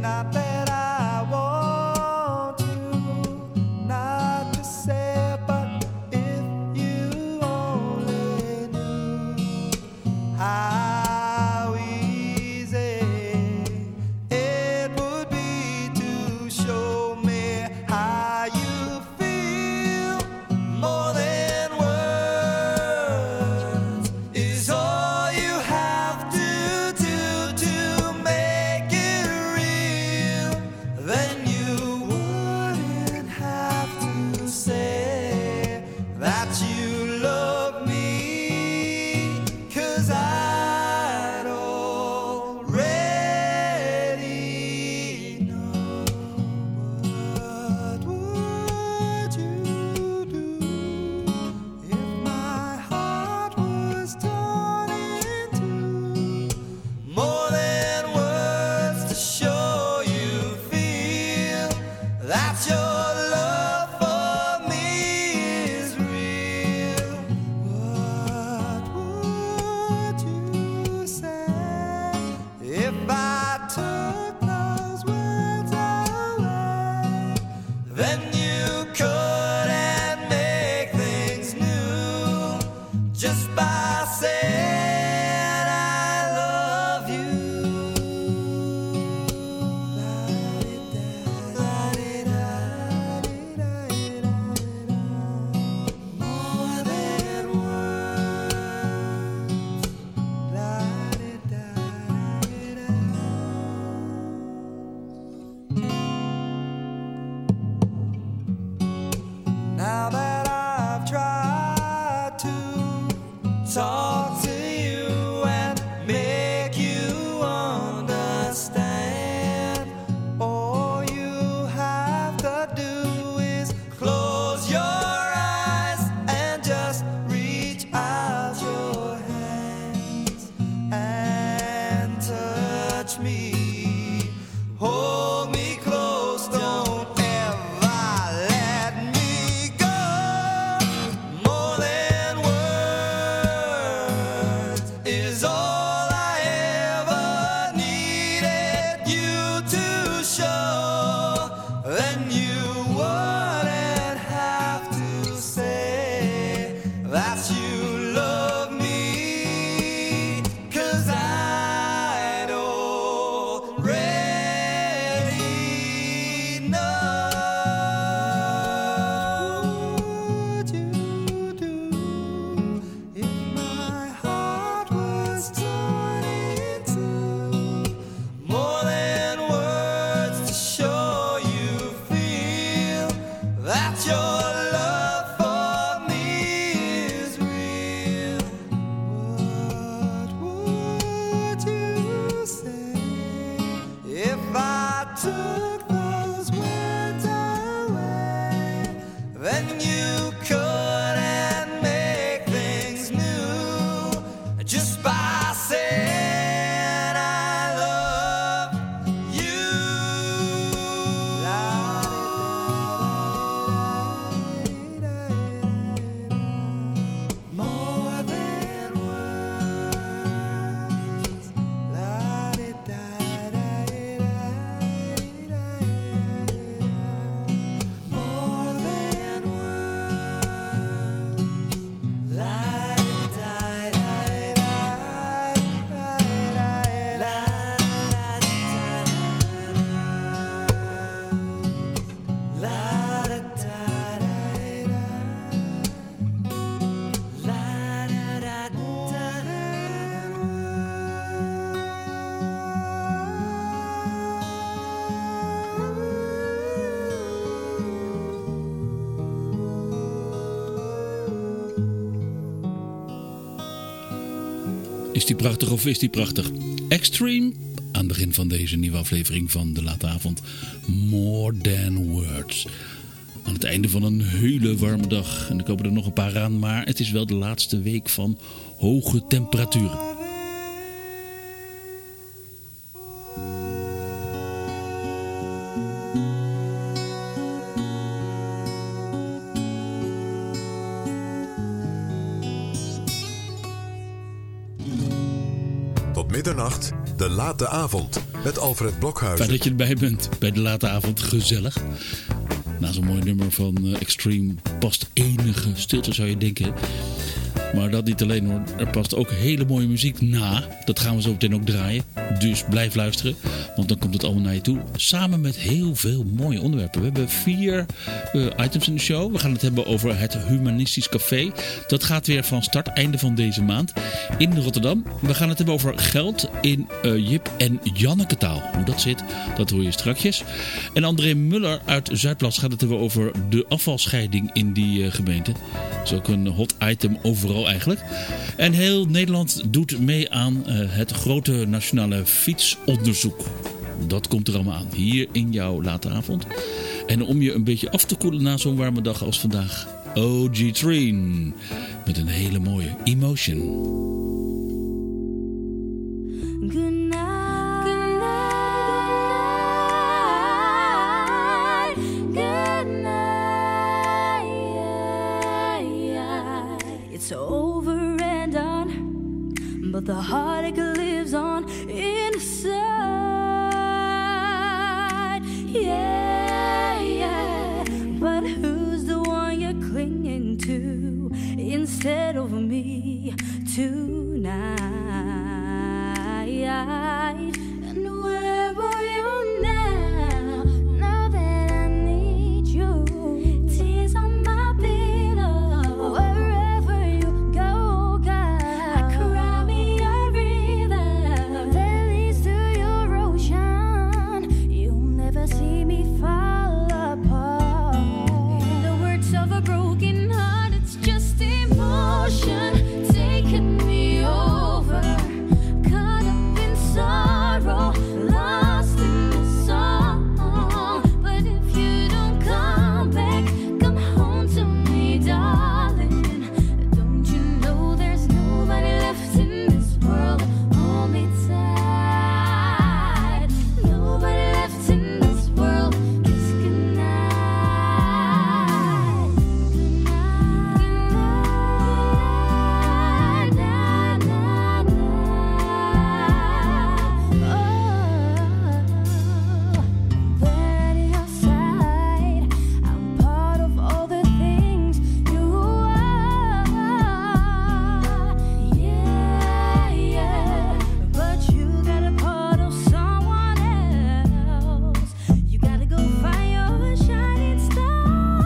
Not that I want to, not to say, but if you only knew how easy it would be to show me how you feel. More than words is all you have to do to make it real. Then you wouldn't have to say that you love me, 'cause I'd already know. What would you do if my heart was torn in two? More than words to show you feel that your love for me is real. What would you say if I took those words away? Then you couldn't make things new just by saying I love you. More than Now that I've tried to talk to you and make you understand, all you have to do is close your eyes and just reach out your hands and touch me. Hold me close, don't ever let me go. More than words is all I ever needed you to show. Then you wouldn't have to say that you love me, 'cause I'd already know. What would you do if my heart was torn in two? More than words to show you feel that your love for me is real. What would you say if I took those words away? Then you couldn't make things new just by saying I love you. More than words. More than Is die prachtig of is die prachtig? Extreme, aan het begin van deze nieuwe aflevering van De Late Avond. More Than Words. Aan het einde van een hele warme dag. En er komen er nog een paar aan, maar het is wel de laatste week van hoge temperaturen. Tot middernacht, De Late Avond. met Alfred Blokhuizen. Fijn dat je erbij bent bij de late avond. Gezellig. Na zo'n mooi nummer van Extreme past enige stilte, zou je denken. Maar dat niet alleen hoor. Er past ook hele mooie muziek na. Dat gaan we zo meteen ook draaien. Dus blijf luisteren. Want dan komt het allemaal naar je toe. Samen met heel veel mooie onderwerpen. We hebben 4 items in de show. We gaan het hebben over het Humanistisch Café. Dat gaat weer van start. Einde van deze maand. In Rotterdam. We gaan het hebben over geld in Jip en Janneke taal. Hoe dat zit, dat hoor je strakjes. En André Muller uit Zuidplas gaat het hebben over de afvalscheiding in die gemeente. Dat is ook een hot item overal eigenlijk. En heel Nederland doet mee aan het grote nationale fietsonderzoek. Dat komt er allemaal aan hier in jouw late avond. En om je een beetje af te koelen na zo'n warme dag als vandaag, OG Treen met een hele mooie Emotion. Good night, good night. It's over and done, but the heartache lives on inside. Yeah, yeah. But who's the one you're clinging to instead of me tonight? And where are you now? Now that I need you, tears on my pillow. Wherever you go, God, I cry me a river that leads to your ocean. You'll never see me fall apart. In the words of a broken heart, it's just emotion taking me over. Caught up in sorrow, lost in the song. But if you don't come back, come home to me, darling. Don't you know there's nobody left in this world? Hold me tight. Nobody left in this world. Kiss goodnight. Goodnight, night, night. Oh, at your side, I'm part of all the things you are. Yeah, yeah. But you got a part of someone else. You gotta go find your shining star.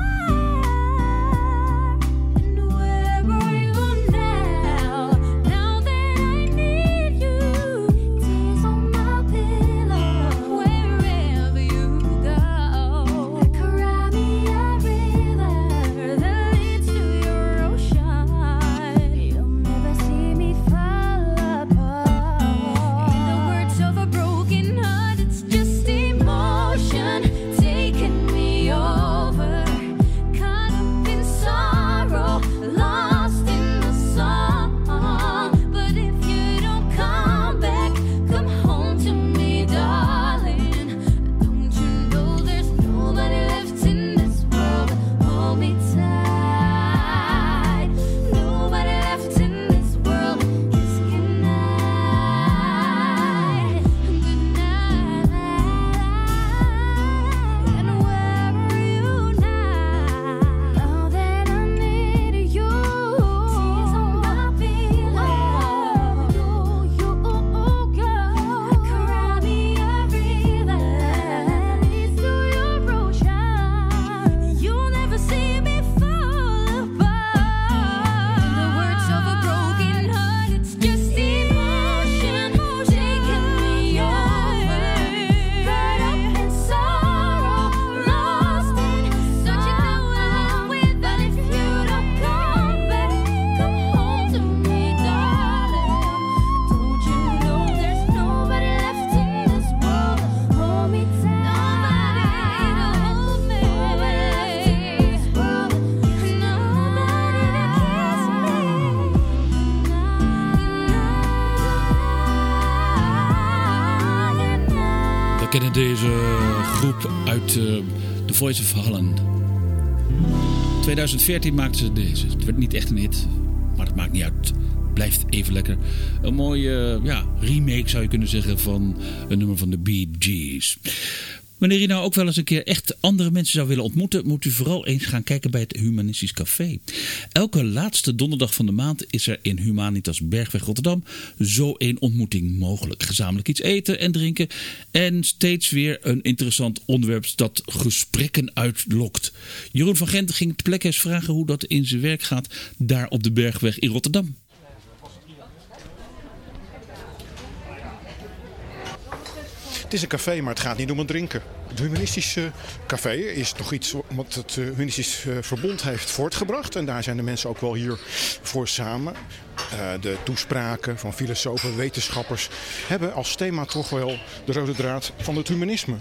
And where are you now? Now that I need you, tears on my pillow. Wherever you go, cry me a river that leads to your ocean. You'll never see me fall apart. In the words of a broken heart, it's just emotion taking me over. Caught up in sorrow, lost in the song. But if you don't come back, come home to me, darling. Don't you know there's nobody left in this world? Hold me tight. Nobody left in this world. Kiss goodnight. Goodnight. And where are you now? Now that I need you, tears on my pillow. You girl, cry me a river that leads to your ocean. You'll never see me fall apart. In the words of a broken heart, it's just emotion taking me over. Caught up in sorrow, lost in such a I'm with. But if you don't come back, come home to me, darling. Don't you know there's nobody left in this world? Hold me tight. Nobody to hold me. Nobody left in this world. Nobody to kiss me. We kennen deze groep uit The Voice of Holland. 2014 maakten ze deze. Het werd niet echt een hit, maar dat maakt niet uit. blijft even lekker. Een mooie remake zou je kunnen zeggen van een nummer van de Bee Gees. Wanneer u nou ook wel eens een keer echt andere mensen zou willen ontmoeten, moet u vooral eens gaan kijken bij het Humanistisch Café. Elke laatste donderdag van de maand is er in Humanitas Bergweg Rotterdam zo een ontmoeting mogelijk. Gezamenlijk iets eten en drinken en steeds weer een interessant onderwerp dat gesprekken uitlokt. Jeroen van Gent ging ter plekke eens vragen hoe dat in zijn werk gaat daar op de Bergweg in Rotterdam. Het is een café, maar het gaat niet om het drinken. Het humanistische café is toch iets wat het Humanistisch Verbond heeft voortgebracht. En daar zijn de mensen ook wel hier voor samen. De toespraken van filosofen, wetenschappers hebben als thema toch wel de rode draad van het humanisme.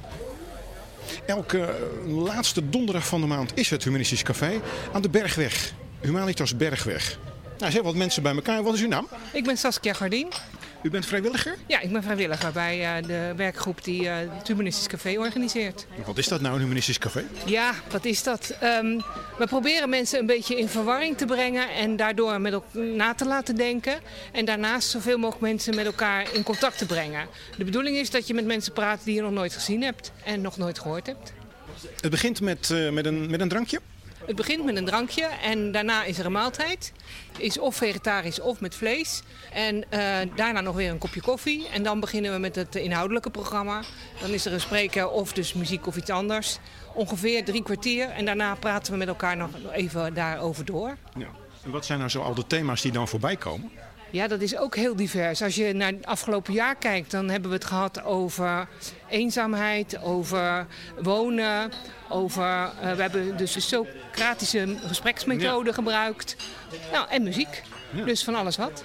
Elke laatste donderdag van de maand is het Humanistisch Café aan de Bergweg. Humanitas Bergweg. Nou, er zijn wat mensen bij elkaar. Wat is uw naam? Ik ben Saskia Gardien. U bent vrijwilliger? Ja, ik ben vrijwilliger bij de werkgroep die het Humanistisch Café organiseert. Wat is dat nou, een Humanistisch Café? Ja, wat is dat? We proberen mensen een beetje in verwarring te brengen en daardoor met elkaar na te laten denken. En daarnaast zoveel mogelijk mensen met elkaar in contact te brengen. De bedoeling is dat je met mensen praat die je nog nooit gezien hebt en nog nooit gehoord hebt. Het begint met een drankje. Het begint met een drankje en daarna is er een maaltijd. Is of vegetarisch of met vlees. En daarna nog weer een kopje koffie. En dan beginnen we met het inhoudelijke programma. Dan is er een spreker of dus muziek of iets anders. Ongeveer 3 kwartier. En daarna praten we met elkaar nog even daarover door. Ja. En wat zijn nou zo al de thema's die dan voorbij komen? Ja, dat is ook heel divers. Als je naar het afgelopen jaar kijkt, dan hebben we het gehad over eenzaamheid, over wonen, over... we hebben dus de Socratische gespreksmethode gebruikt. Nou, en muziek. Ja. Dus van alles wat.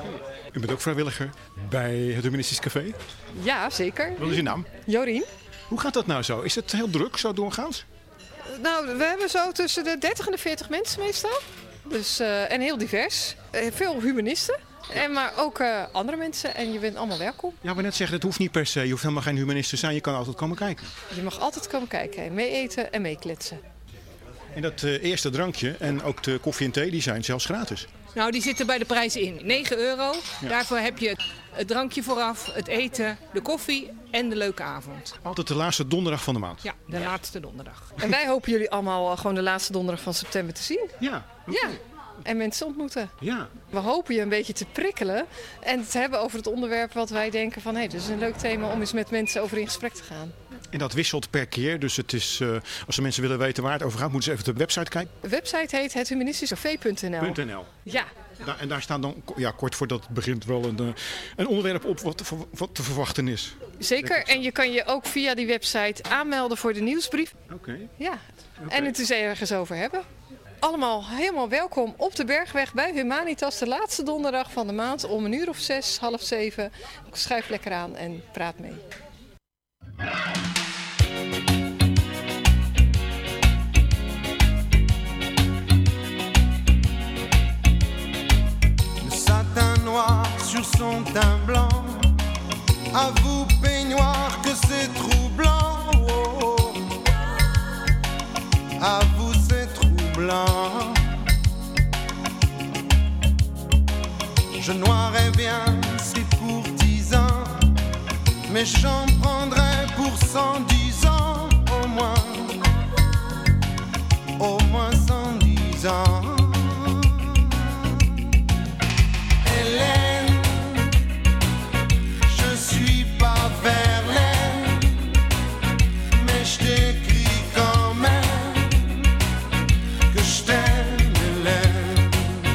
U bent ook vrijwilliger bij het Humanistisch Café. Ja, zeker. Wat is uw naam? Jorien? Hoe gaat dat nou zo? Is het heel druk zo doorgaans? Nou, we hebben zo tussen de 30 en de 40 mensen meestal. Dus, en heel divers. Veel humanisten. Maar ook andere mensen. En je bent allemaal welkom. Ja, maar net zeggen, het hoeft niet per se. Je hoeft helemaal geen humanist te zijn. Je kan altijd komen kijken. Je mag altijd komen kijken. En mee eten en meekletsen. En dat eerste drankje en ook de koffie en thee, die zijn zelfs gratis. Nou, die zitten bij de prijs in. €9. Ja. Daarvoor heb je het drankje vooraf, het eten, de koffie en de leuke avond. Altijd de laatste donderdag van de maand. Ja, de laatste donderdag. En wij hopen jullie allemaal gewoon de laatste donderdag van september te zien. Ja. Ja. En mensen ontmoeten. Ja. We hopen je een beetje te prikkelen. En te hebben over het onderwerp wat wij denken van... dit is een leuk thema om eens met mensen over in gesprek te gaan. En dat wisselt per keer. Dus het is, als de mensen willen weten waar het over gaat, moeten ze even op de website kijken. De website heet hethumanistiscafé.nl. .nl. Ja. En daar staat dan, kort voordat het begint, wel een onderwerp op wat te verwachten is. Zeker. En je kan je ook via die website aanmelden voor de nieuwsbrief. Oké. Ja. En het is ergens over hebben. Allemaal helemaal welkom op de Bergweg bij Humanitas. De laatste donderdag van de maand om 6:00, 6:30. Schuif lekker aan en praat mee. Le satin noir sur son teint blanc. À vous peignoir que c'est troublant. Oh, oh. À vous c'est troublant. Je noirais bien ces courtisans, mais j'en prendrais pour 110 ans au moins 110 ans. Hélène, je suis pas Verlaine, mais je t'écris quand même que je t'aime, Hélène.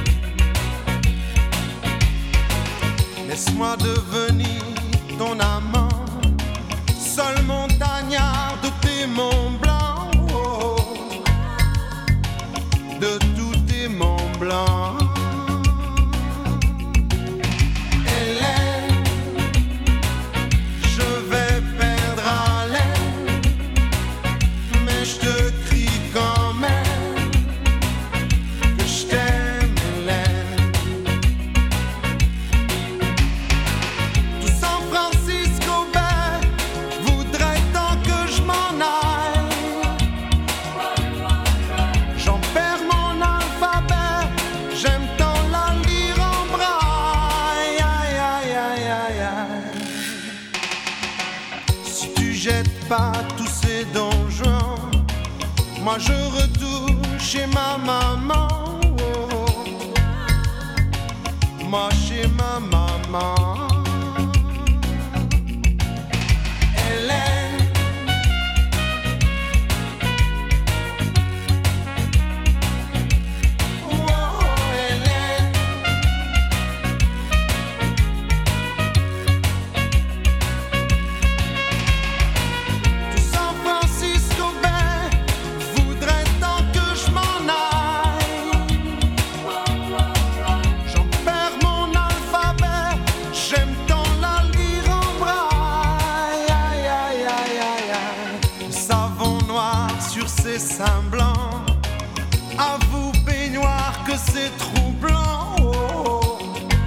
Laisse-moi devenir ton amant, seul montagnard de tes monts blancs, oh, oh, de tous tes monts blancs. Hélène, je vais perdre haleine, mais je te crie quand même que je t'aime, Hélène. Tout San Francisco Bay voudrait tant que je m'en aille. jette pas tous ces donjons. Moi je retourne chez ma maman. Oh. Moi chez ma maman. Hélène. Oh, Hélène. Tout San Francisco Bay voudrait tant que je m'en aille. J'en perds mon alphabet, j'aime tant la lire en braille. Aïe, aïe, aïe, aïe, aïe. Le savon noir sur ses seins blancs. Avoue baignoire que c'est troublant. Oh.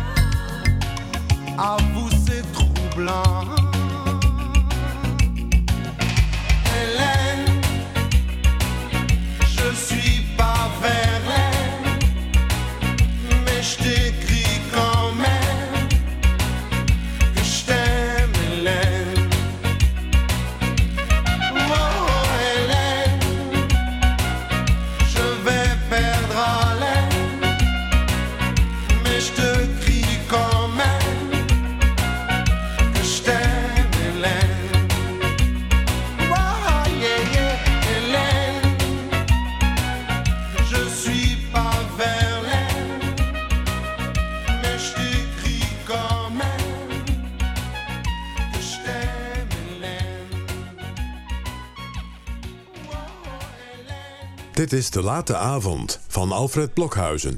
Avoue c'est troublant. Hélène, je suis pas Verlaine, mais je t'écris quand même que je t'aime, Hélène. Oh, Hélène, je vais perdre haleine, mais je te crie quand même que je t'aime, Hélène. Oh, yeah, yeah, Hélène, je suis pas Verlaine, mais je t'écris quand même que je t'aime, Hélène. Oh, Hélène. Dit is De Late Avond van Alfred Blokhuizen.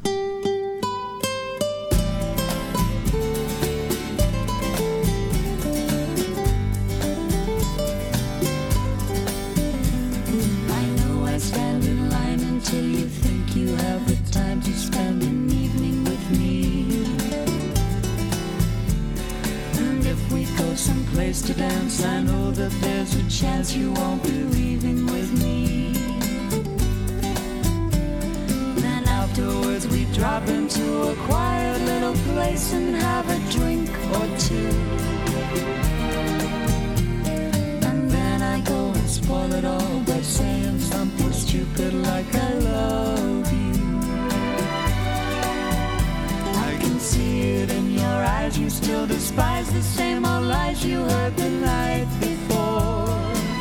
I know I stand in line until you think you have the time to spend an evening with me. And if we go someplace to dance, I know that there's a chance you won't be leaving with me. Then afterwards we drop into a quiet little place and have a drink or two. And then I go and spoil it all by saying something stupid like I love you. I can see it in your eyes, you still despise the same old lies you heard the night before.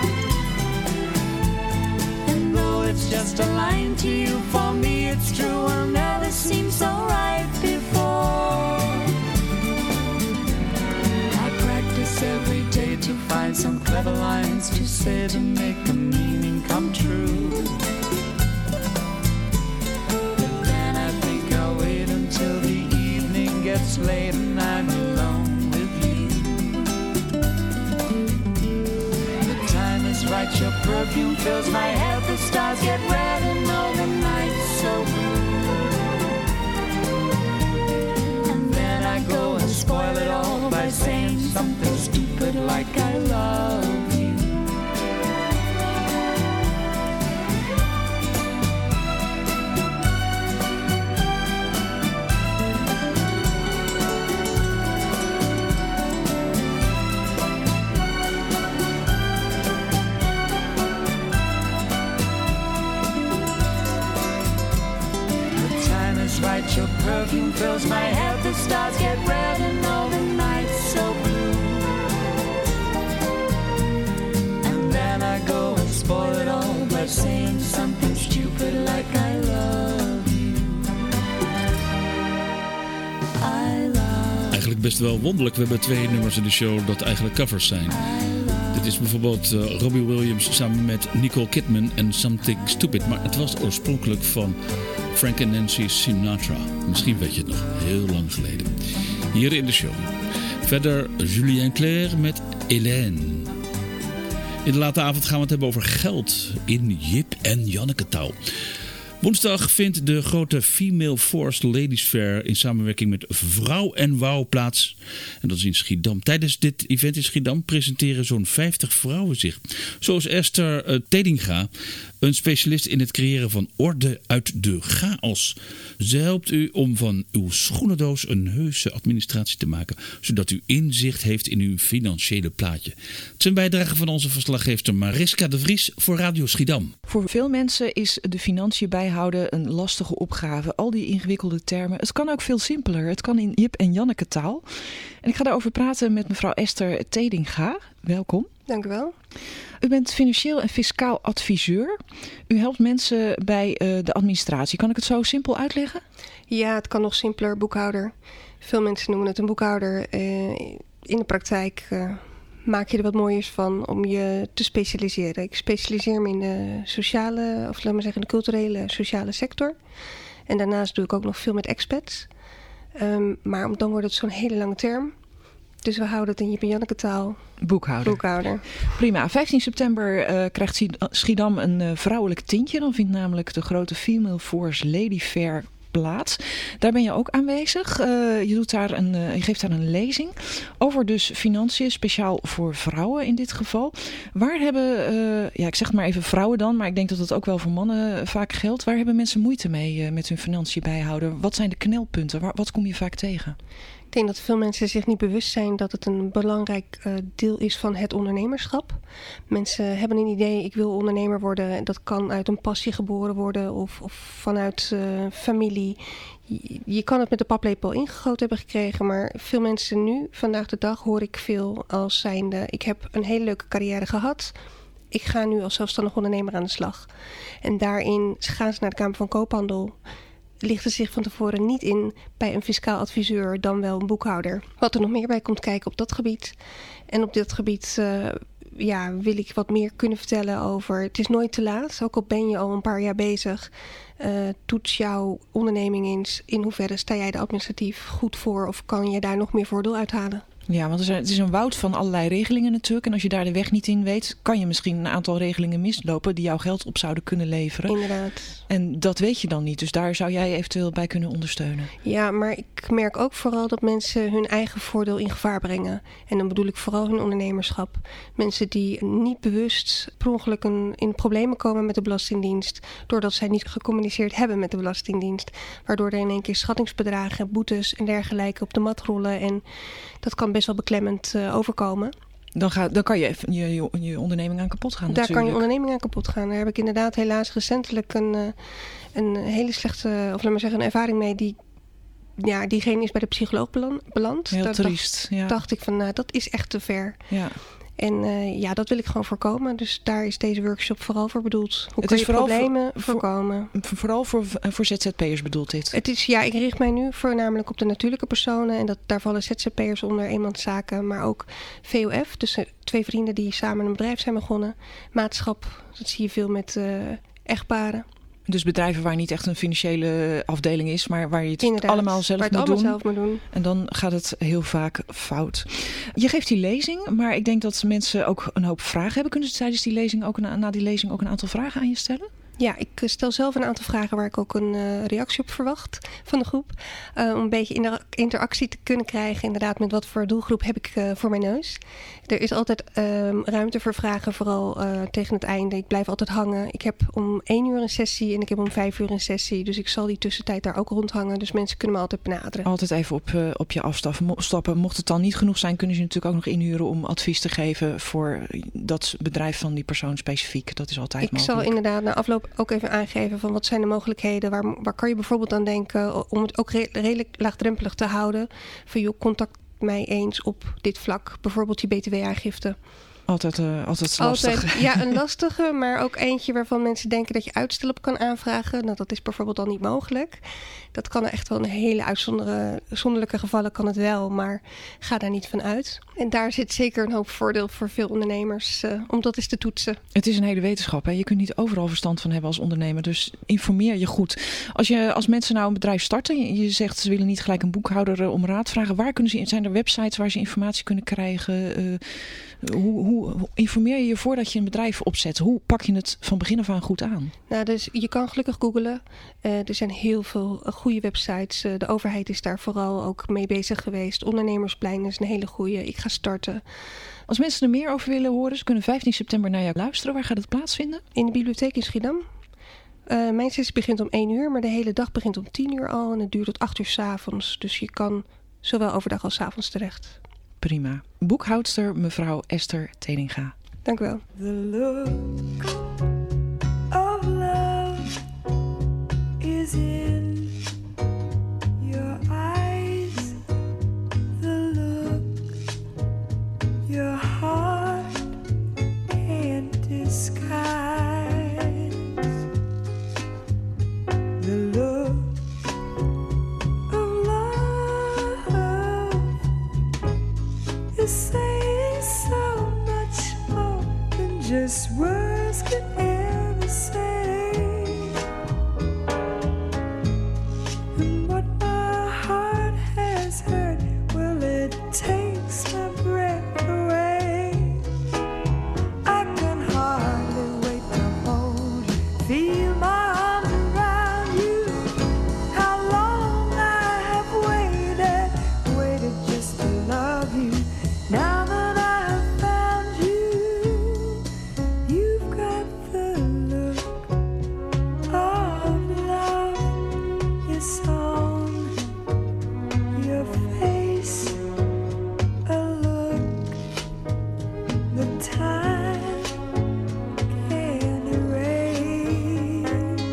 And though it's just a line to you, for me it's true, will never seem so right before. I practice every day to find some clever lines to say to make the meaning come true. But then I think I'll wait until the evening gets late and I'm alone with you. The time is right, your perfume fills my head, the stars get red and all the night's so blue. And then I go and spoil it all by saying something stupid like I love you. The time is right, your perfume fills my head, the stars get red and all the night's so blue. And then I go and spoil it all by saying something stupid like I love you. I love Eigenlijk best wel wonderlijk. We hebben 2 nummers in de show dat eigenlijk covers zijn. Dit is bijvoorbeeld Robbie Williams samen met Nicole Kidman en Something Stupid. Maar het was oorspronkelijk van Frank en Nancy Sinatra. Misschien weet je het nog, heel lang geleden. Hier in de show. Verder Julien Clerc met Hélène. In de late avond gaan we het hebben over geld in Jip en Janneke taal. Woensdag vindt de grote Female Force Ladies Fair in samenwerking met Vrouw en Wouw plaats. En dat is in Schiedam. Tijdens dit event in Schiedam presenteren zo'n 50 vrouwen zich. Zoals Esther Tedinga, een specialist in het creëren van orde uit de chaos. Ze helpt u om van uw schoenendoos een heuse administratie te maken, zodat u inzicht heeft in uw financiële plaatje. Het is een bijdrage van onze verslaggever Mariska de Vries voor Radio Schiedam. Voor veel mensen is de financiën bijhouden een lastige opgave. Al die ingewikkelde termen. Het kan ook veel simpeler. Het kan in Jip en Janneke taal. En ik ga daarover praten met mevrouw Esther Tedinga. Welkom. Dank u wel. U bent financieel en fiscaal adviseur. U helpt mensen bij de administratie. Kan ik het zo simpel uitleggen? Ja, het kan nog simpeler. Boekhouder. Veel mensen noemen het een boekhouder. In de praktijk maak je er wat mooiers van om je te specialiseren. Ik specialiseer me in de sociale, of laat maar zeggen de culturele sociale sector. En daarnaast doe ik ook nog veel met expats. Maar dan wordt het zo'n hele lange term. Dus we houden het in Jip en Janneke taal. Boekhouder. Prima. 15 september krijgt Schiedam een vrouwelijk tintje. Dan vindt namelijk de grote Female Force Lady Fair plaats. Daar ben je ook aanwezig. Je geeft daar een lezing over dus financiën, speciaal voor vrouwen in dit geval. Waar hebben, ik zeg het maar even vrouwen dan, maar ik denk dat het ook wel voor mannen vaak geldt. Waar hebben mensen moeite mee met hun financiën bijhouden? Wat zijn de knelpunten? Wat kom je vaak tegen? Ik denk dat veel mensen zich niet bewust zijn dat het een belangrijk deel is van het ondernemerschap. Mensen hebben een idee, ik wil ondernemer worden. Dat kan uit een passie geboren worden of vanuit familie. Je kan het met de paplepel ingegoten hebben gekregen, maar veel mensen nu, vandaag de dag, hoor ik veel als zijnde: ik heb een hele leuke carrière gehad. Ik ga nu als zelfstandig ondernemer aan de slag. En daarin gaan ze naar de Kamer van Koophandel. Lichten zich van tevoren niet in bij een fiscaal adviseur, dan wel een boekhouder. Wat er nog meer bij komt kijken op dat gebied. En op dit gebied wil ik wat meer kunnen vertellen over. Het is nooit te laat, ook al ben je al een paar jaar bezig. Toets jouw onderneming eens. In hoeverre sta jij er administratief goed voor of kan je daar nog meer voordeel uithalen? Ja, want het is een woud van allerlei regelingen natuurlijk. En als je daar de weg niet in weet, kan je misschien een aantal regelingen mislopen die jouw geld op zouden kunnen leveren. Inderdaad. En dat weet je dan niet. Dus daar zou jij eventueel bij kunnen ondersteunen. Ja, maar ik merk ook vooral dat mensen hun eigen voordeel in gevaar brengen. En dan bedoel ik vooral hun ondernemerschap. Mensen die niet bewust per ongeluk in problemen komen met de Belastingdienst, doordat zij niet gecommuniceerd hebben met de Belastingdienst. Waardoor er in één keer schattingsbedragen, boetes en dergelijke op de mat rollen. En dat kan best wel beklemmend overkomen. Dan kan je onderneming aan kapot gaan. Daar kan je onderneming aan kapot gaan. Daar heb ik inderdaad helaas recentelijk een hele slechte, of laat maar zeggen, een ervaring mee diegene is bij de psycholoog beland. Heel triest. Dacht ik van, dat is echt te ver. Ja. En dat wil ik gewoon voorkomen. Dus daar is deze workshop vooral voor bedoeld. Hoe Het kan is je problemen voorkomen? Vooral voor ZZP'ers bedoelt dit? Het is, ik richt mij nu voornamelijk op de natuurlijke personen. En daar vallen ZZP'ers onder, eenmanszaken. Maar ook VOF, dus 2 vrienden die samen een bedrijf zijn begonnen. Maatschap, dat zie je veel met echtparen. Dus bedrijven waar niet echt een financiële afdeling is, maar waar je het allemaal zelf moet doen. En dan gaat het heel vaak fout. Je geeft die lezing, maar ik denk dat mensen ook een hoop vragen hebben. Kunnen ze tijdens die lezing na die lezing ook een aantal vragen aan je stellen? Ja, ik stel zelf een aantal vragen waar ik ook een reactie op verwacht van de groep. Om een beetje interactie te kunnen krijgen. Inderdaad, met wat voor doelgroep heb ik voor mijn neus. Er is altijd ruimte voor vragen, vooral tegen het einde. Ik blijf altijd hangen. Ik heb om 1 uur een sessie en ik heb om 5 uur een sessie. Dus ik zal die tussentijd daar ook rondhangen. Dus mensen kunnen me altijd benaderen. Altijd even op je afstappen. Mocht het dan niet genoeg zijn, kunnen ze natuurlijk ook nog inhuren om advies te geven voor dat bedrijf van die persoon specifiek. Dat is altijd mogelijk. Ik zal inderdaad na afloop ook even aangeven van wat zijn de mogelijkheden. Waar kan je bijvoorbeeld aan denken om het ook redelijk laagdrempelig te houden. Van joh, contact mij eens op dit vlak. Bijvoorbeeld je btw-aangifte. Altijd lastig. Ja, een lastige, maar ook eentje waarvan mensen denken dat je uitstel op kan aanvragen. Nou, dat is bijvoorbeeld al niet mogelijk. Dat kan echt wel een hele uitzonderlijke gevallen kan het wel, maar ga daar niet van uit. En daar zit zeker een hoop voordeel voor veel ondernemers om dat eens te toetsen. Het is een hele wetenschap. Hè? Je kunt niet overal verstand van hebben als ondernemer, dus informeer je goed. Als mensen nou een bedrijf starten, je zegt ze willen niet gelijk een boekhouder om raad vragen. Zijn er websites waar ze informatie kunnen krijgen? Hoe hoe informeer je je voordat je een bedrijf opzet? Hoe pak je het van begin af aan goed aan? Nou, dus je kan gelukkig googlen. Er zijn heel veel goede websites. De overheid is daar vooral ook mee bezig geweest. Ondernemersplein is een hele goede. Ik ga starten. Als mensen er meer over willen horen, ze kunnen 15 september naar jou luisteren. Waar gaat het plaatsvinden? In de bibliotheek in Schiedam. Mijn sessie begint om 1 uur, maar de hele dag begint om 10 uur al. En het duurt tot 8 uur 's avonds. Dus je kan zowel overdag als 's avonds terecht. Prima. Boekhoudster mevrouw Esther Teninga. Dank u wel. The look of love is in your eyes. The look your heart can't disguise. The look of love is saying so much more than just words could ever say. And what my heart has heard, well, it takes my breath away. I can hardly wait to hold you, feel my arms around you. How long I have waited just to love you. Now that I've found you, you've got the look of love. It's on your face, a look that time can't erase.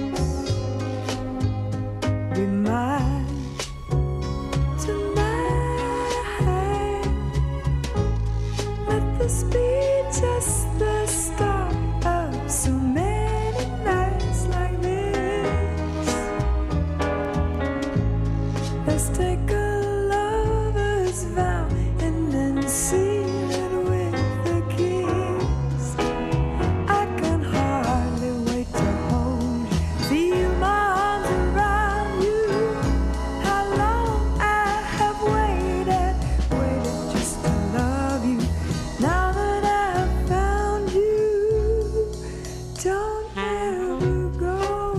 Be mine tonight. Let this be just the start of so many nights like this. Let's take a lover's vow and then seal it with a kiss. I can hardly wait to hold you, feel my arms around you. How long I have waited just to love you. Now that I've found you, don't ever go.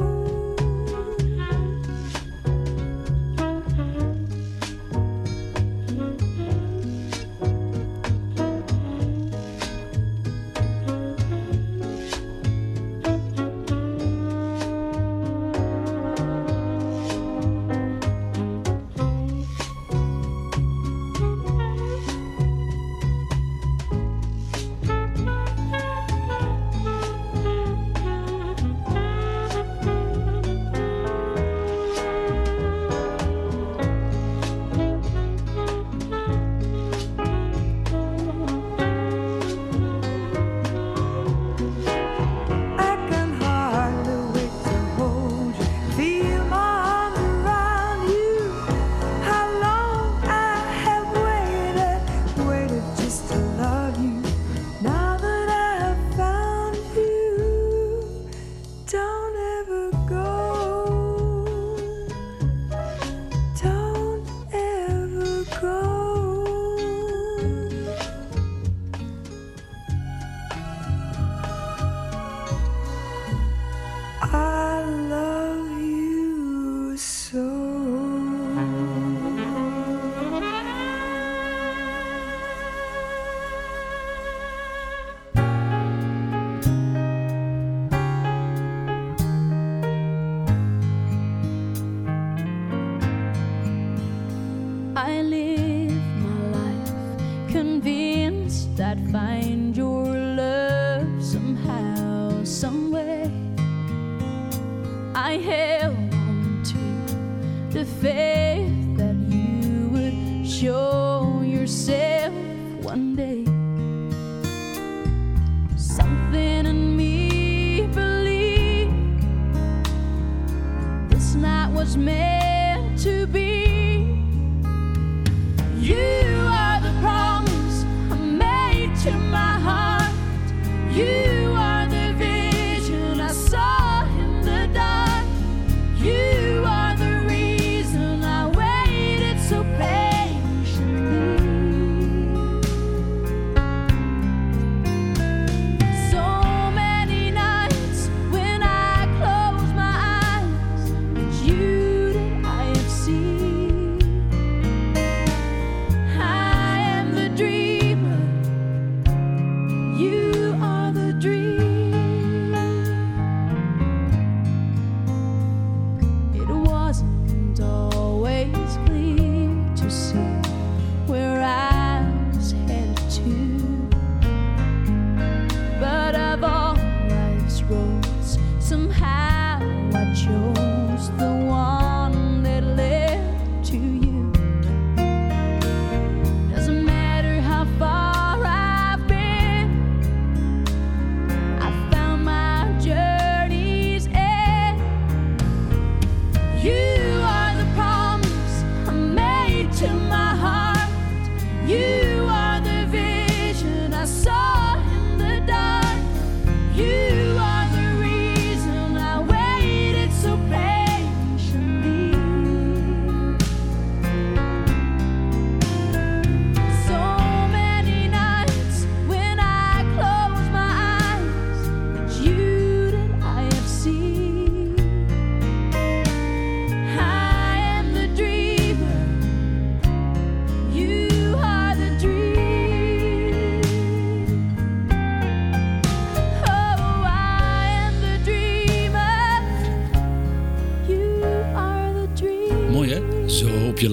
I can hardly wait to hold you, feel my arms around you. How long I have waited just to love you. Now that I've found you, don't ever go. Don't ever go. I love you so. I live my life convinced I'd find your love somehow, some way. I held on to the faith that you would show yourself one day. Something in me believed this night was meant to be. You are the promise I made to my heart. You are the vision I saw in the dark. You are the reason I waited so patiently.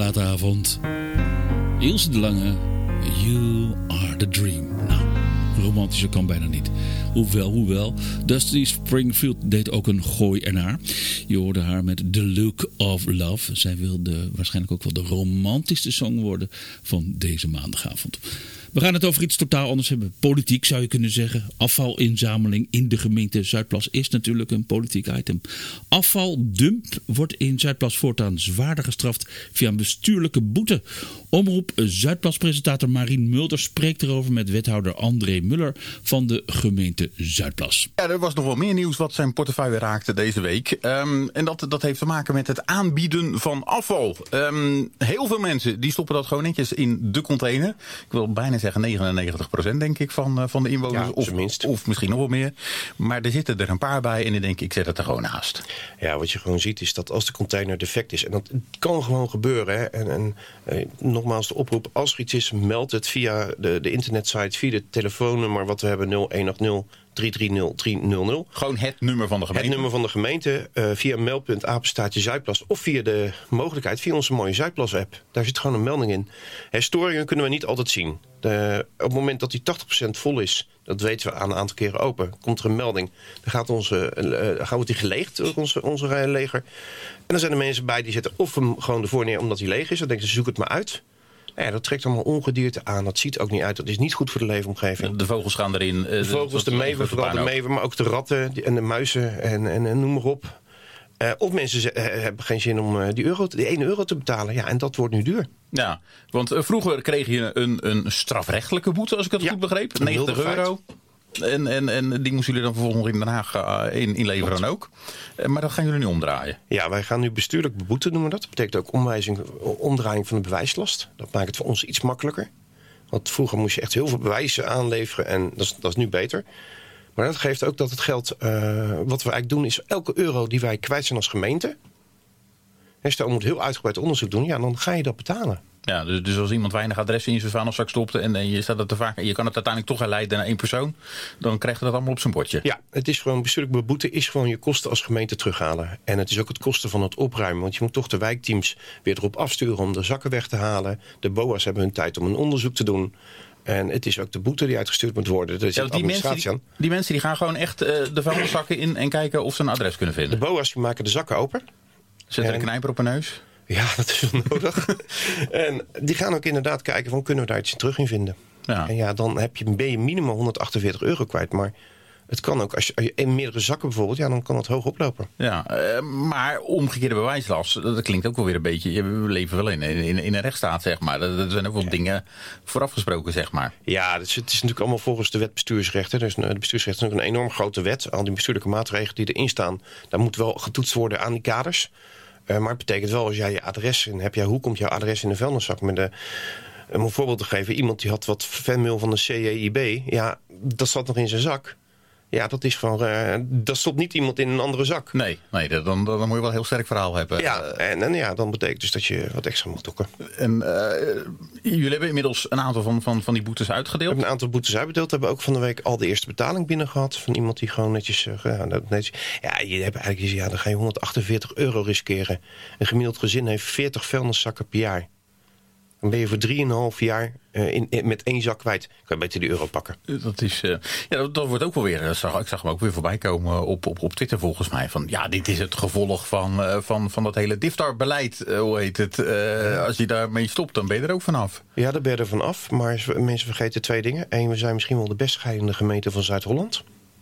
late avond. Ilse de Lange, You Are The Dream. Nou, romantischer kan bijna niet. Hoewel, Dusty Springfield deed ook een gooi ernaar. Je hoorde haar met The Look of Love. Zij wilde waarschijnlijk ook wel de romantischste song worden van deze maandagavond. We gaan het over iets totaal anders hebben. Politiek zou je kunnen zeggen. Afvalinzameling in de gemeente Zuidplas is natuurlijk een politiek item. Afvaldump wordt in Zuidplas voortaan zwaarder gestraft via een bestuurlijke boete. Omroep Zuidplas-presentator Marien Mulder spreekt erover met wethouder André Muller van de gemeente Zuidplas. Ja, er was nog wel meer nieuws wat zijn portefeuille raakte deze week. En dat heeft te maken met het aanbieden van afval. Heel veel mensen die stoppen dat gewoon netjes in de container. Ik wil bijna zeggen 99% denk ik van de inwoners. Ja, of misschien nog wel meer. Maar er zitten er een paar bij en ik denk ik zet het er gewoon naast. Ja, wat je gewoon ziet is dat als de container defect is, en dat kan gewoon gebeuren. Hè, en nogmaals de oproep, als er iets is, meld het via de internetsite, via het telefoonnummer wat we hebben 0180 330 300. Gewoon het nummer van de gemeente. Het nummer van de gemeente via meldpunt apenstaartje Zuidplas of via de mogelijkheid via onze mooie Zuidplas app. Daar zit gewoon een melding in. Storingen kunnen we niet altijd zien. Op het moment dat die 80% vol is, dat weten we aan een aantal keren open, komt er een melding. Dan wordt die geleegd door onze leger. En dan zijn er mensen bij die zetten of hem gewoon ervoor neer omdat hij leeg is. Dan denken ze, zoek het maar uit. Ja, dat trekt allemaal ongedierte aan. Dat ziet ook niet uit. Dat is niet goed voor de leefomgeving. De vogels gaan erin. De vogels, de meeuwen, vooral de meeuwen, maar ook de ratten en de muizen en noem maar op. Of mensen hebben geen zin om die €1 te betalen. Ja, en dat wordt nu duur. Ja, want vroeger kreeg je een strafrechtelijke boete, als ik het goed begreep. €90. En die moesten jullie dan vervolgens in Den Haag inleveren dan ook. Maar dat gaan jullie nu omdraaien. Ja, wij gaan nu bestuurlijk beboeten, noemen we dat. Dat betekent ook omdraaiing van de bewijslast. Dat maakt het voor ons iets makkelijker. Want vroeger moest je echt heel veel bewijzen aanleveren en dat is nu beter. Maar dat geeft ook dat het geld, wat we eigenlijk doen, is elke euro die wij kwijt zijn als gemeente. En stel, je moet heel uitgebreid onderzoek doen, ja, dan ga je dat betalen. Ja, dus als iemand weinig adressen in zijn vuilniszak stopt en je staat het te vaak en je kan het uiteindelijk toch herleiden naar één persoon, dan krijgt dat allemaal op zijn bordje. Ja, het is gewoon bestuurlijk beboeten is gewoon je kosten als gemeente terughalen. En het is ook het kosten van het opruimen, want je moet toch de wijkteams weer erop afsturen om de zakken weg te halen. De BOA's hebben hun tijd om een onderzoek te doen. En het is ook de boete die uitgestuurd moet worden. Er zit administratie aan. Die mensen die gaan gewoon echt de vuilniszakken in en kijken of ze een adres kunnen vinden. De BOA's die maken de zakken open. Zetten een knijper op hun neus. Ja, dat is wel nodig. En die gaan ook inderdaad kijken van kunnen we daar iets terug in vinden. Ja. En ja, dan ben je minimaal €148 kwijt. Maar het kan ook, als je in meerdere zakken bijvoorbeeld, ja, dan kan het hoog oplopen. Ja, maar omgekeerde bewijslast, dat klinkt ook wel weer een beetje. We leven wel in een rechtsstaat, zeg maar. Er zijn ook wel dingen vooraf gesproken, zeg maar. Ja, het is natuurlijk allemaal volgens de wet bestuursrecht. Hè. Dus de bestuursrecht is ook een enorm grote wet. Al die bestuurlijke maatregelen die erin staan, daar moet wel getoetst worden aan die kaders. Maar het betekent wel, als jij je adres en hoe komt jouw adres in een vuilniszak? Om een voorbeeld te geven, iemand die had wat fanmail van de CJIB. Ja, dat zat nog in zijn zak. Ja, dat is gewoon. Dat stopt niet iemand in een andere zak. Nee, dan moet je wel een heel sterk verhaal hebben. Ja, en dan betekent dus dat je wat extra moet dokken. En jullie hebben inmiddels een aantal van die boetes uitgedeeld? We hebben een aantal boetes uitgedeeld. We hebben ook van de week al de eerste betaling binnen gehad. Van iemand die gewoon netjes. Ja, je hebt eigenlijk dan ga je €148 riskeren. Een gemiddeld gezin heeft 40 vuilniszakken per jaar. Dan ben je voor 3,5 jaar met 1 zak kwijt. Kan je beter die euro pakken. Dat is, dat wordt ook wel weer. Ik zag hem ook weer voorbij komen op Twitter volgens mij. Van ja, dit is het gevolg van dat hele DIFTAR-beleid. Hoe heet het? Als je daarmee stopt, dan ben je er ook vanaf. Ja, daar ben je er vanaf. Maar mensen vergeten 2 dingen. 1, we zijn misschien wel de best scheidende gemeente van Zuid-Holland.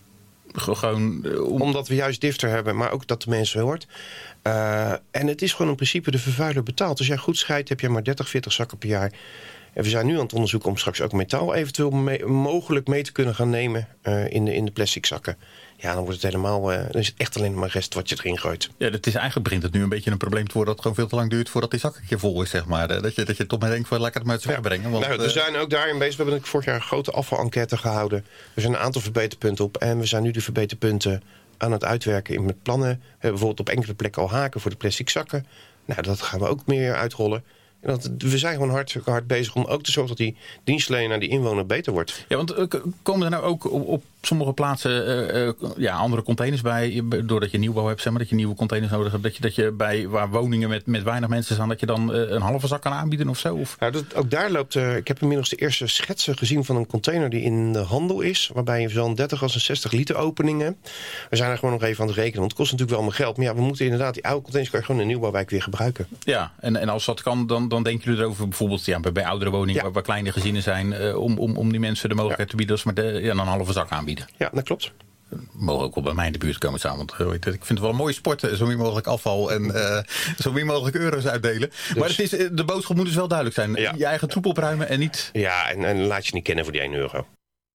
Omdat we juist DIFTAR hebben, maar ook dat de mensen hoort. En het is gewoon in principe de vervuiler betaalt. Als jij goed scheidt, heb je maar 30, 40 zakken per jaar. En we zijn nu aan het onderzoeken om straks ook metaal eventueel mogelijk mee te kunnen gaan nemen in de plastic zakken. Ja, dan wordt het helemaal. Dan is het echt alleen maar rest wat je erin gooit. Ja, begint het nu een beetje een probleem te worden dat het gewoon veel te lang duurt voordat die zak een keer vol is, zeg maar. Dat je toch maar denkt van laat ik het maar uit wegbrengen. Want, we zijn ook daarin bezig. We hebben vorig jaar een grote afvalenquête gehouden. Er zijn een aantal verbeterpunten op. En we zijn nu de verbeterpunten aan het uitwerken met plannen. We hebben bijvoorbeeld op enkele plekken al haken voor de plastic zakken. Nou, dat gaan we ook meer uitrollen. En we zijn gewoon hard bezig om ook te zorgen dat die dienstverlening naar die inwoner beter wordt. Ja, want komen er nou ook op sommige plaatsen andere containers bij. Doordat je nieuwbouw hebt, zeg maar, dat je nieuwe containers nodig hebt. Dat je bij waar woningen met weinig mensen staan, dat je dan een halve zak kan aanbieden of zo? Of? Ja, ook daar loopt... ik heb inmiddels de eerste schetsen gezien van een container die in de handel is. Waarbij je zo'n 30 als een 60 liter openingen. We zijn er gewoon nog even aan het rekenen. Want het kost natuurlijk wel allemaal geld. Maar ja, we moeten inderdaad die oude containers kan je gewoon in de nieuwbouwwijk weer gebruiken. Ja, en als dat kan, dan denken jullie erover bijvoorbeeld bij oudere woningen waar kleine gezinnen zijn. Om die mensen de mogelijkheid te bieden. Dus maar dan een halve zak aanbieden. Ja, dat klopt. Mogen ook wel bij mij in de buurt komen samen. Want ik vind het wel een mooie sport. Zo min mogelijk afval en zo min mogelijk euro's uitdelen. Dus, maar de boodschap moet dus wel duidelijk zijn. Ja. Je eigen troep opruimen en niet... Ja, en laat je niet kennen voor die €1.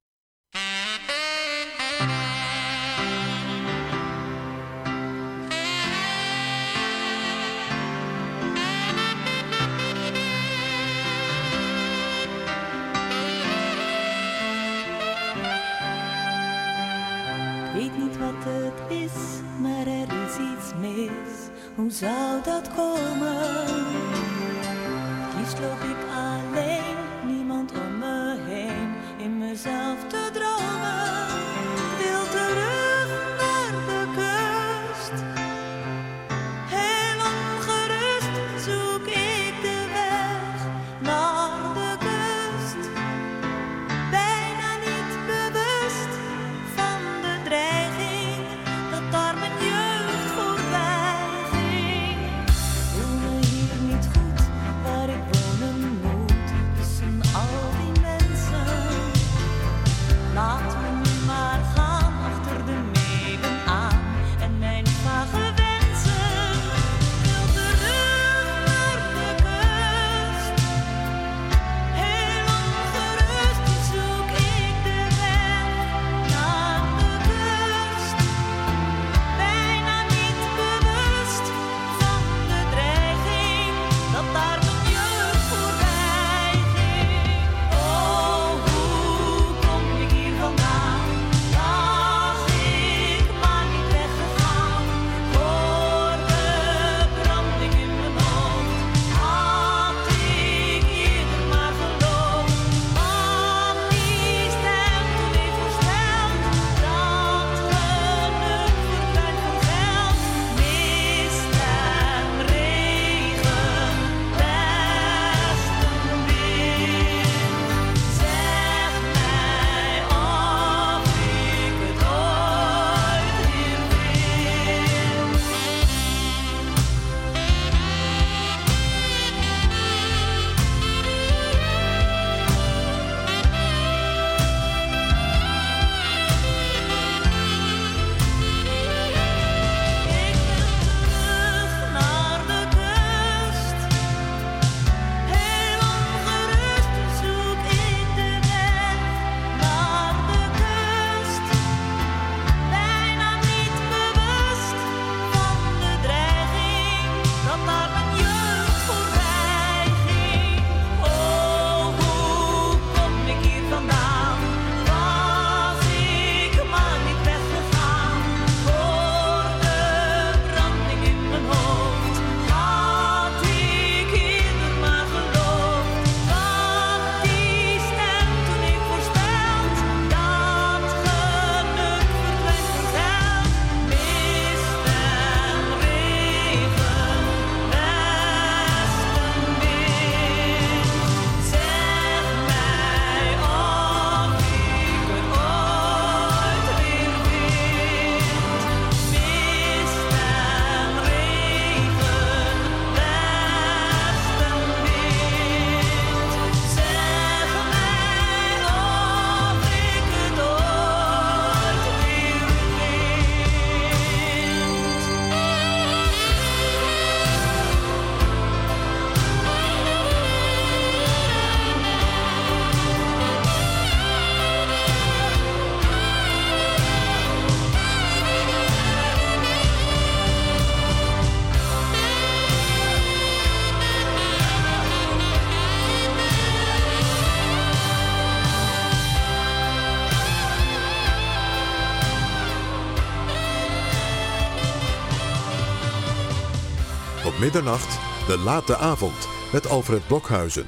Ik weet niet wat het is, maar er is iets mis. Hoe zou dat komen? Liefst loop ik alleen, niemand om me heen, in mezelf te dromen. Ik wil terug naar de kust. Heel ongerust zoek ik de weg naar de kust. Bijna niet bewust van de dreiging dat daar mijn jeugd voorbij ging. Voel me hier niet goed waar ik wonen moet, tussen al die mensen. Laat me nu maar gaan achter de meeuwen aan en mijn vage wensen. Wil terug naar de kust. Heel ongerust zoek ik de weg naar de kust. Bijna niet bewust van de dreiging dat daar mijn jeugd voorbij ging. Oh, hoe kom ik hier vandaan? Was ik maar niet weggegaan voor de branding in mijn hoofd? Had ik eerder maar geloofd wat die stem toen ik voorspeld dat geluk verdwijnt voor geld. Mist en regen, best een wind. Zeg mij of ik het ooit weer vind. Ik wil terug naar de kust. Heel ongerust zoek ik de weg naar de kust. Bijna niet bewust van de dreiging dat daar mijn jeugd voorbij ging. Oh, hoe kom ik hier vandaan? Was ik maar niet weggegaan voor de branding in mijn hoofd? Had ik eerder maar geloofd wat die stem toen ik voorspeld dat geluk verdwijnt voor geld. Mist en regen, best een wind. Zeg mij of ik het ooit weer vind. Mist en regen, best een wind. Zeg mij of ik het ooit weer Op middernacht, de late avond, met Alfred Blokhuizen.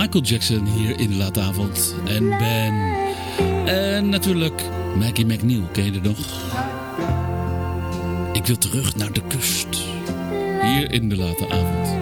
Michael Jackson hier in de late avond. En Ben. En natuurlijk Maggie McNeil, ken je er nog? Ik wil terug naar de kust. Hier in de late avond.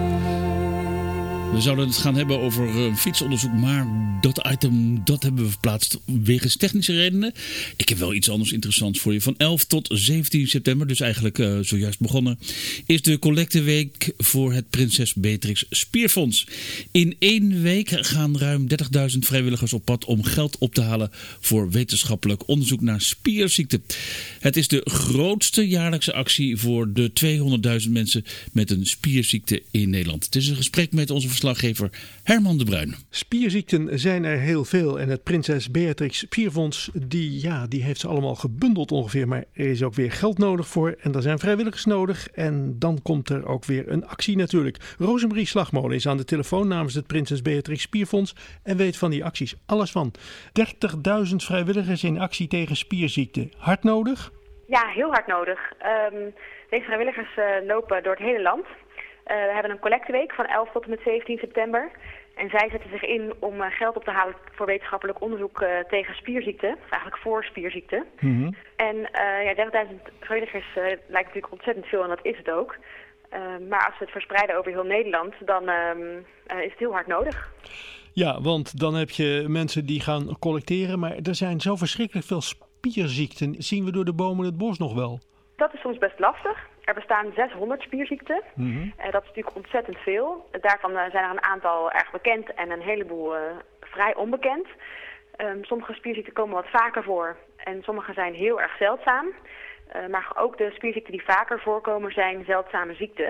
We zouden het gaan hebben over fietsonderzoek, maar dat item dat hebben we verplaatst wegens technische redenen. Ik heb wel iets anders interessants voor je. Van 11 tot 17 september, dus eigenlijk zojuist begonnen, is de collecteweek voor het Prinses Beatrix Spierfonds. In 1 week gaan ruim 30.000 vrijwilligers op pad om geld op te halen voor wetenschappelijk onderzoek naar spierziekten. Het is de grootste jaarlijkse actie voor de 200.000 mensen met een spierziekte in Nederland. Het is een gesprek met onze verslaggever Herman de Bruin. Spierziekten zijn er heel veel en het Prinses Beatrix Spierfonds die heeft ze allemaal gebundeld ongeveer. Maar er is ook weer geld nodig voor en er zijn vrijwilligers nodig. En dan komt er ook weer een actie natuurlijk. Rosemarie Slagmolen is aan de telefoon namens het Prinses Beatrix Spierfonds en weet van die acties alles van. 30.000 vrijwilligers in actie tegen spierziekten. Hard nodig? Ja, heel hard nodig. Deze vrijwilligers lopen door het hele land. We hebben een collecteweek van 11 tot en met 17 september. En zij zetten zich in om geld op te halen voor wetenschappelijk onderzoek tegen spierziekten. Of eigenlijk voor spierziekten. Mm-hmm. En 30.000 vrijwilligers lijkt natuurlijk ontzettend veel en dat is het ook. Maar als we het verspreiden over heel Nederland, dan is het heel hard nodig. Ja, want dan heb je mensen die gaan collecteren. Maar er zijn zo verschrikkelijk veel spierziekten. Zien we door de bomen het bos nog wel? Dat is soms best lastig. Er bestaan 600 spierziekten. Mm-hmm. Dat is natuurlijk ontzettend veel. Daarvan zijn er een aantal erg bekend en een heleboel vrij onbekend. Sommige spierziekten komen wat vaker voor en sommige zijn heel erg zeldzaam. Maar ook de spierziekten die vaker voorkomen zijn zeldzame ziekten.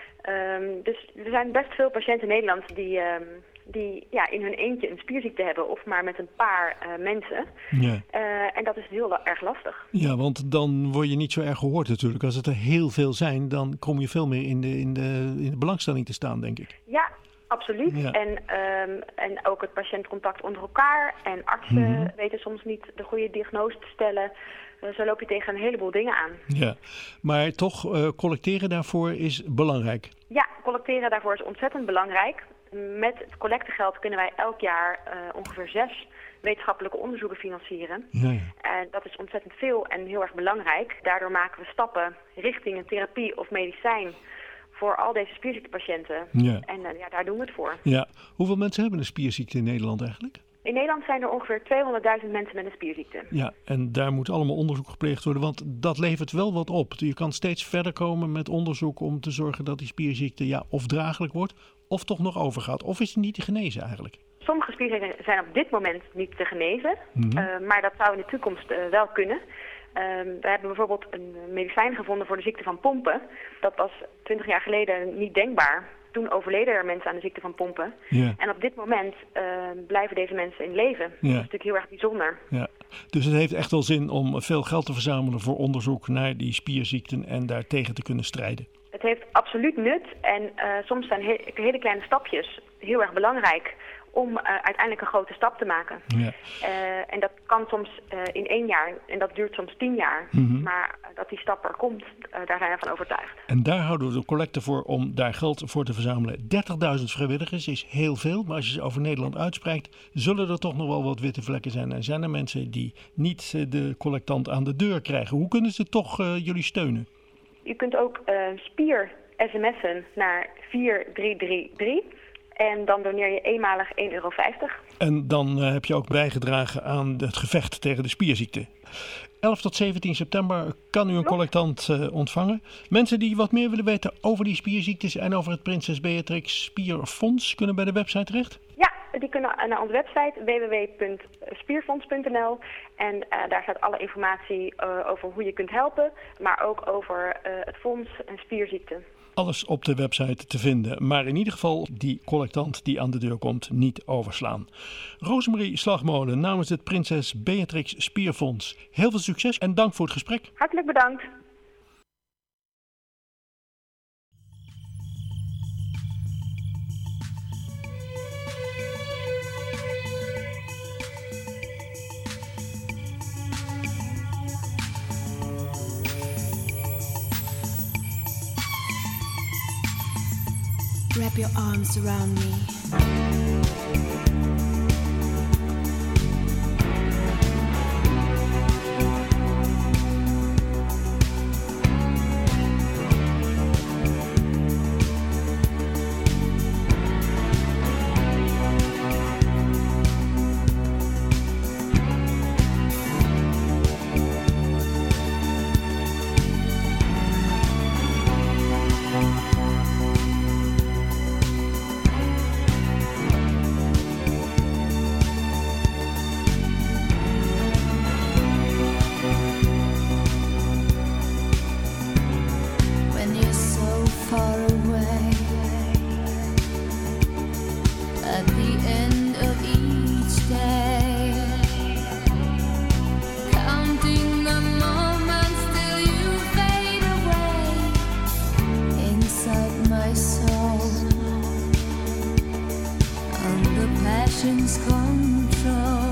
Dus er zijn best veel patiënten in Nederland die in hun eentje een spierziekte hebben of maar met een paar mensen. Ja. En dat is heel erg lastig. Ja, want dan word je niet zo erg gehoord natuurlijk. Als het er heel veel zijn, dan kom je veel meer in de belangstelling te staan, denk ik. Ja, absoluut. Ja. En ook het patiëntcontact onder elkaar. En artsen weten soms niet de goede diagnose te stellen. Zo loop je tegen een heleboel dingen aan. Ja, maar toch collecteren daarvoor is belangrijk. Ja, collecteren daarvoor is ontzettend belangrijk. Met het collectegeld kunnen wij elk jaar ongeveer 6 wetenschappelijke onderzoeken financieren. Ja. Dat is ontzettend veel en heel erg belangrijk. Daardoor maken we stappen richting een therapie of medicijn voor al deze spierziektenpatiënten. Ja. En daar doen we het voor. Ja. Hoeveel mensen hebben een spierziekte in Nederland eigenlijk? In Nederland zijn er ongeveer 200.000 mensen met een spierziekte. Ja, en daar moet allemaal onderzoek gepleegd worden, want dat levert wel wat op. Je kan steeds verder komen met onderzoek om te zorgen dat die spierziekte of draaglijk wordt, of toch nog overgaat. Of is die niet te genezen eigenlijk? Sommige spierziekten zijn op dit moment niet te genezen, maar dat zou in de toekomst wel kunnen. We hebben bijvoorbeeld een medicijn gevonden voor de ziekte van Pompe. Dat was 20 jaar geleden niet denkbaar. Toen overleden er mensen aan de ziekte van Pompe. Ja. En op dit moment blijven deze mensen in leven. Ja. Dat is natuurlijk heel erg bijzonder. Ja. Dus het heeft echt wel zin om veel geld te verzamelen voor onderzoek naar die spierziekten en daartegen te kunnen strijden. Het heeft absoluut nut en soms zijn hele kleine stapjes heel erg belangrijk om uiteindelijk een grote stap te maken. Ja. En dat kan soms in 1 jaar en dat duurt soms 10 jaar. Mm-hmm. Maar dat die stap er komt, daar zijn we van overtuigd. En daar houden we de collecte voor om daar geld voor te verzamelen. 30.000 vrijwilligers is heel veel, maar als je ze over Nederland uitspreidt, zullen er toch nog wel wat witte vlekken zijn. En zijn er mensen die niet de collectant aan de deur krijgen. Hoe kunnen ze toch jullie steunen? U kunt ook spier-sms'en naar 4333. En dan doneer je eenmalig €1,50. En dan heb je ook bijgedragen aan het gevecht tegen de spierziekte. 11 tot 17 september kan u een collectant ontvangen. Mensen die wat meer willen weten over die spierziektes en over het Prinses Beatrix Spierfonds kunnen bij de website terecht? Ja, die kunnen naar onze website www.spierfonds.nl. En daar staat alle informatie over hoe je kunt helpen, maar ook over het fonds en spierziekten. Alles op de website te vinden. Maar in ieder geval die collectant die aan de deur komt niet overslaan. Rosemarie Slagmolen namens het Prinses Beatrix Spierfonds. Heel veel succes en dank voor het gesprek. Hartelijk bedankt. Wrap your arms around me. emotions control.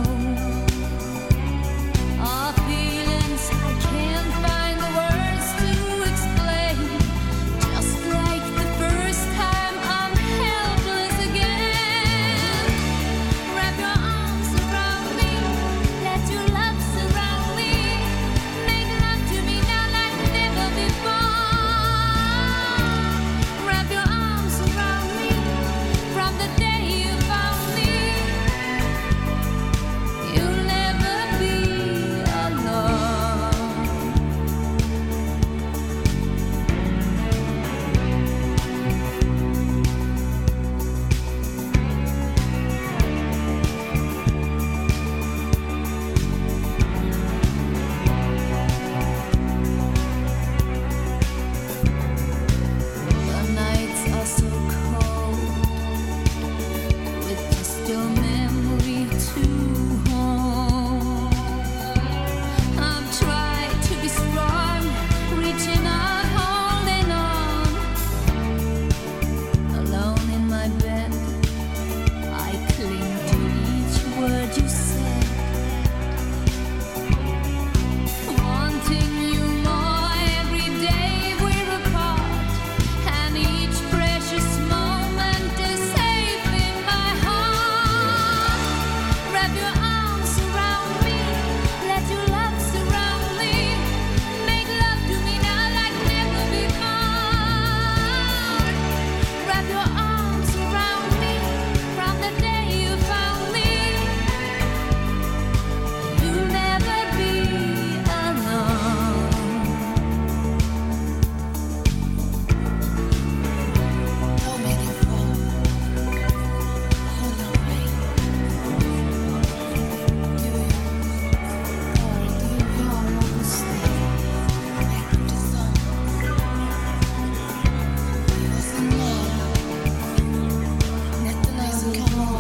Our feelings I can't find the words to explain. Just like the first time I'm helpless again. Wrap your arms around me, let your love surround me. Make love to me now like never before. Wrap your arms around me from the day you found me. You'll never be alone. The nights are so cold, with just your memory to hold. I've tried to be strong, reaching out, holding on. Alone in my bed, I cling to each word you said. Wanting you more every day we're apart, and each precious moment is safe in my heart. Wrap your arms around me, let your love surround me. Make love to me now like never before. Wrap your arms around me from the day you found me. You'll never be alone. Don't make it fall. Hold on, babe. Do you want to stay? Make the song. Listen now. Let the lights come on.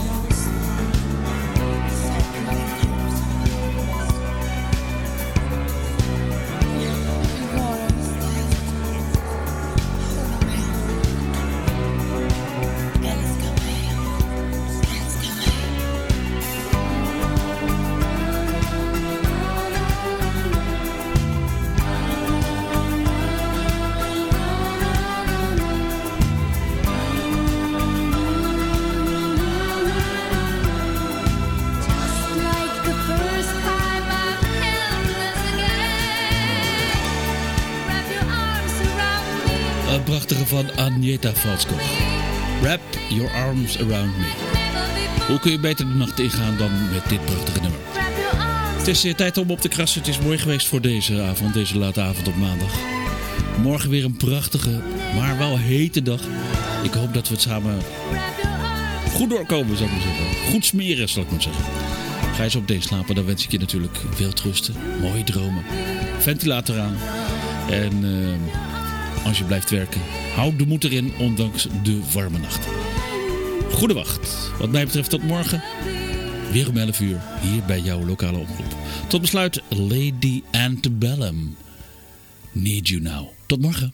Just like the first time I'm helpless again. Wrap your arms around me. Een prachtige van Agneta Valskov. Wrap your arms around me. Hoe kun je beter de nacht ingaan dan met dit prachtige nummer? Het is tijd om op te krassen. Het is mooi geweest voor deze avond, deze late avond op maandag. Morgen weer een prachtige, maar wel hete dag. Ik hoop dat we het samen goed doorkomen, zou ik maar zeggen. Goed smeren, zal ik maar zeggen. Ga je zo meteen slapen, dan wens ik je natuurlijk veel rusten. Mooie dromen. Ventilator aan. En als je blijft werken, houd de moed erin, ondanks de warme nacht. Goede wacht. Wat mij betreft tot morgen. Weer om 11 uur, hier bij jouw lokale omroep. Tot besluit, Lady Antebellum. Need you now. Tot morgen.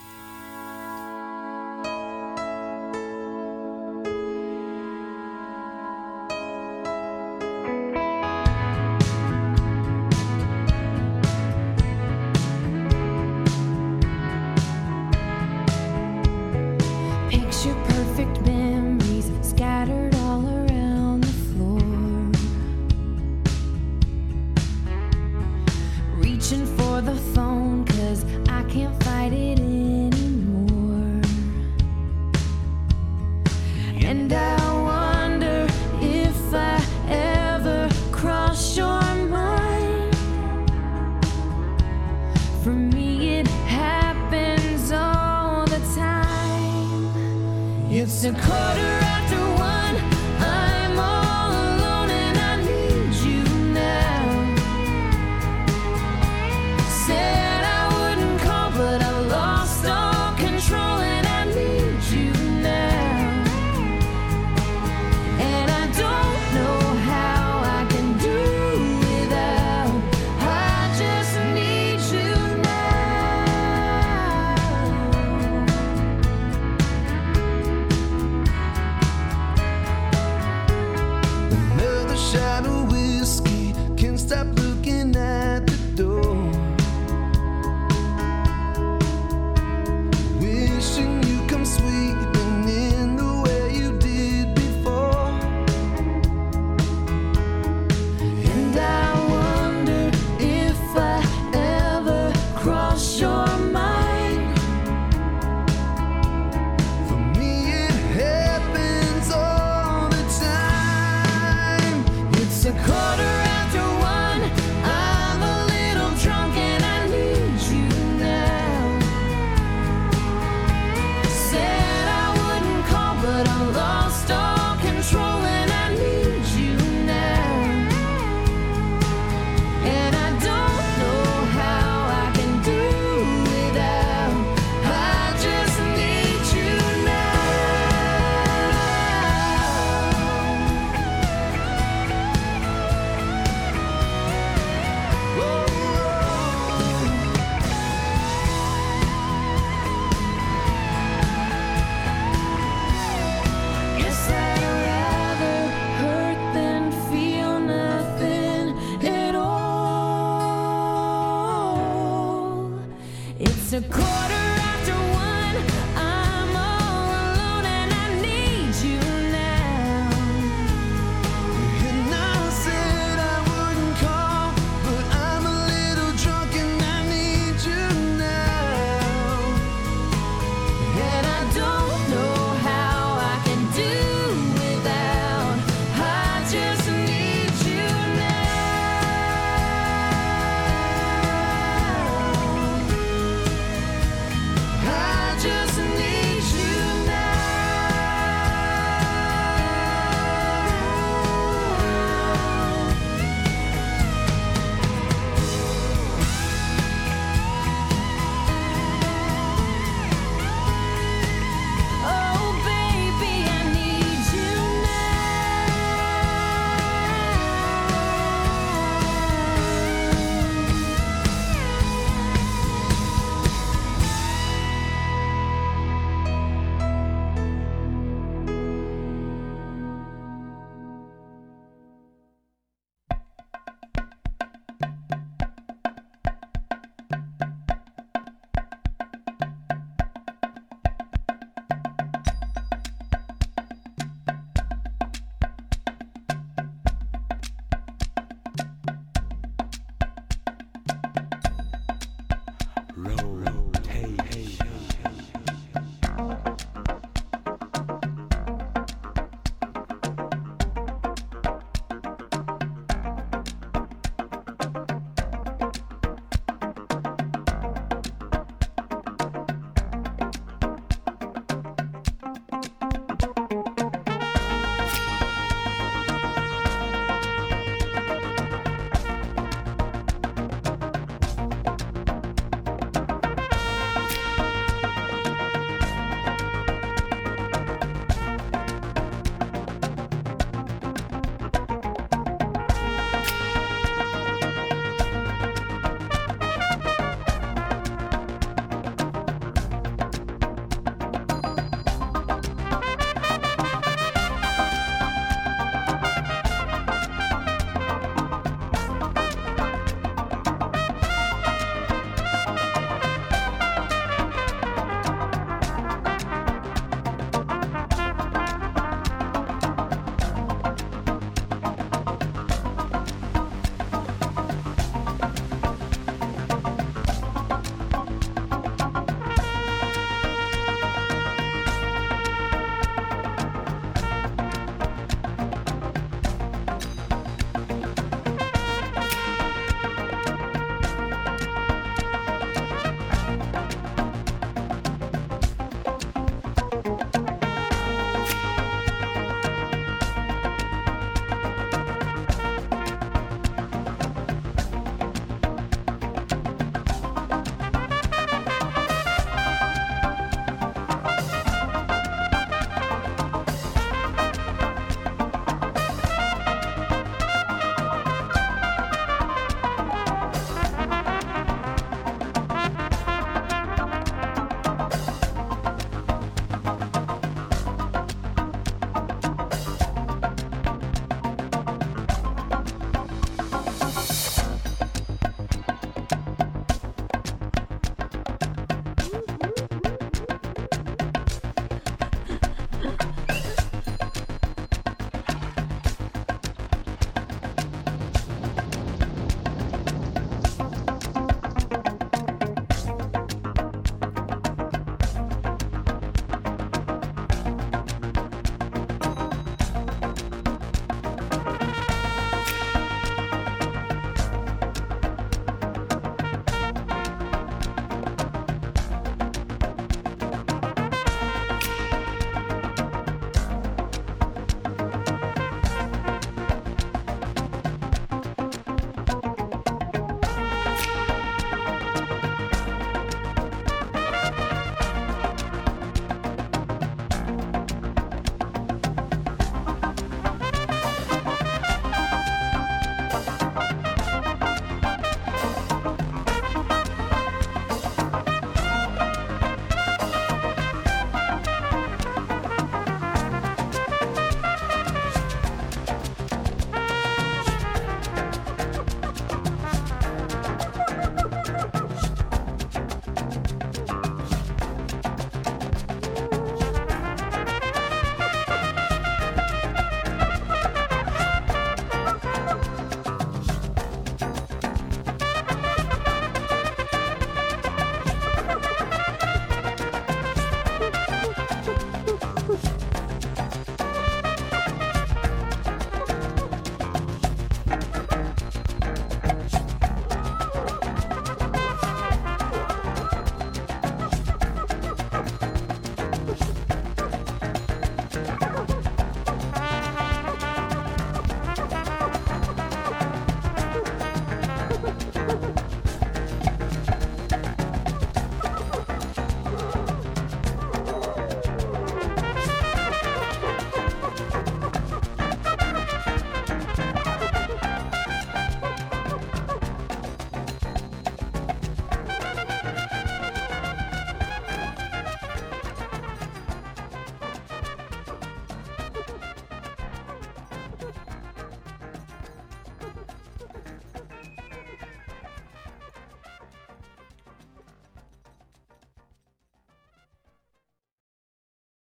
Picture perfect memories scattered all around the floor. Reaching for the phone 'cause I can't fight it anymore. And I wonder if I ever cross your mind. For me it happens all the time. It's a quarter